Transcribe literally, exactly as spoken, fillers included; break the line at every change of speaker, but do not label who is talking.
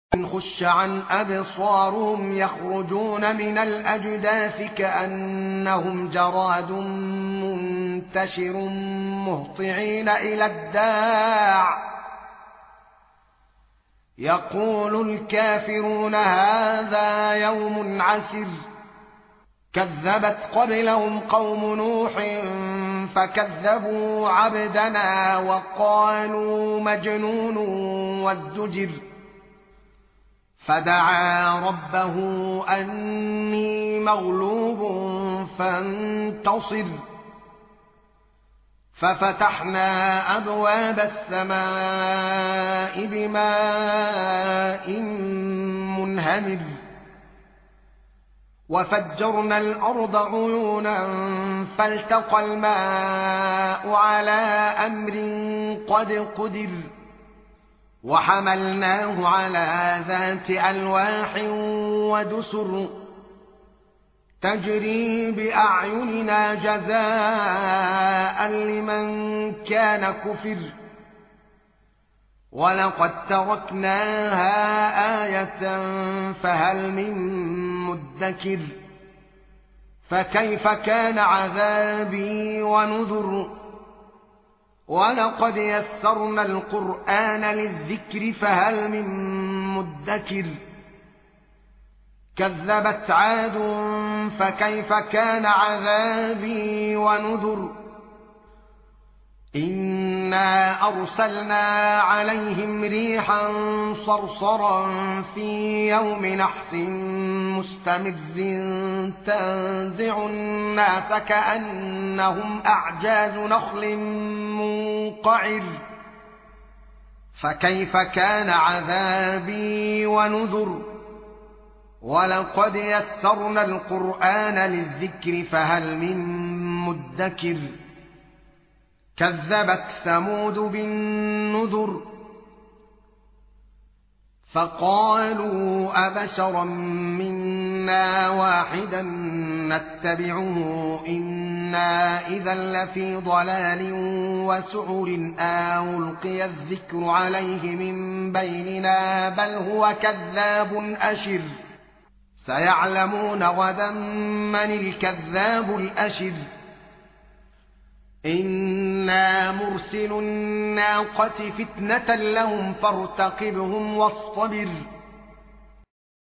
خش عن أبصارهم يخرجون من الأجداث كأنهم جراد منتشر مهطعين إلى الداع يقول الكافرون هذا يوم عسر كذبت قبلهم قوم نوح فكذبوا عبدنا وقالوا مجنون وازدجر فدعا ربه أني مغلوب فانتصر ففتحنا أبواب السماء بماء منهمر وفجرنا الأرض عيونا فالتقى الماء على أمر قد قدر وحملناه على ذات ألواح ودسر تجري بأعيننا جزاء لمن كان كفر ولقد تركناها آية فهل من مدكر فكيف كان عذابي ونذر ولقد يسرنا القرآن للذكر فهل من مدكر كذبت عاد فكيف كان عذابي ونذر إنا أرسلنا عليهم ريحا صرصرا في يوم نحس مستمر تنزع الناس كأنهم أعجاز نخل منقعر فكيف كان عذابي ونذر ولقد يسرنا القرآن للذكر فهل من مدكر كذبت ثمود بالنذر فقالوا أبشرا منا واحدا نتبعه إنا إذا لفي ضلال وسعر أو ألقي الذكر عليه من بيننا بل هو كذاب أشر سيعلمون غدا من الكذاب الأشر إنا مرسل الناقة فتنة لهم فارتقبهم واصطبر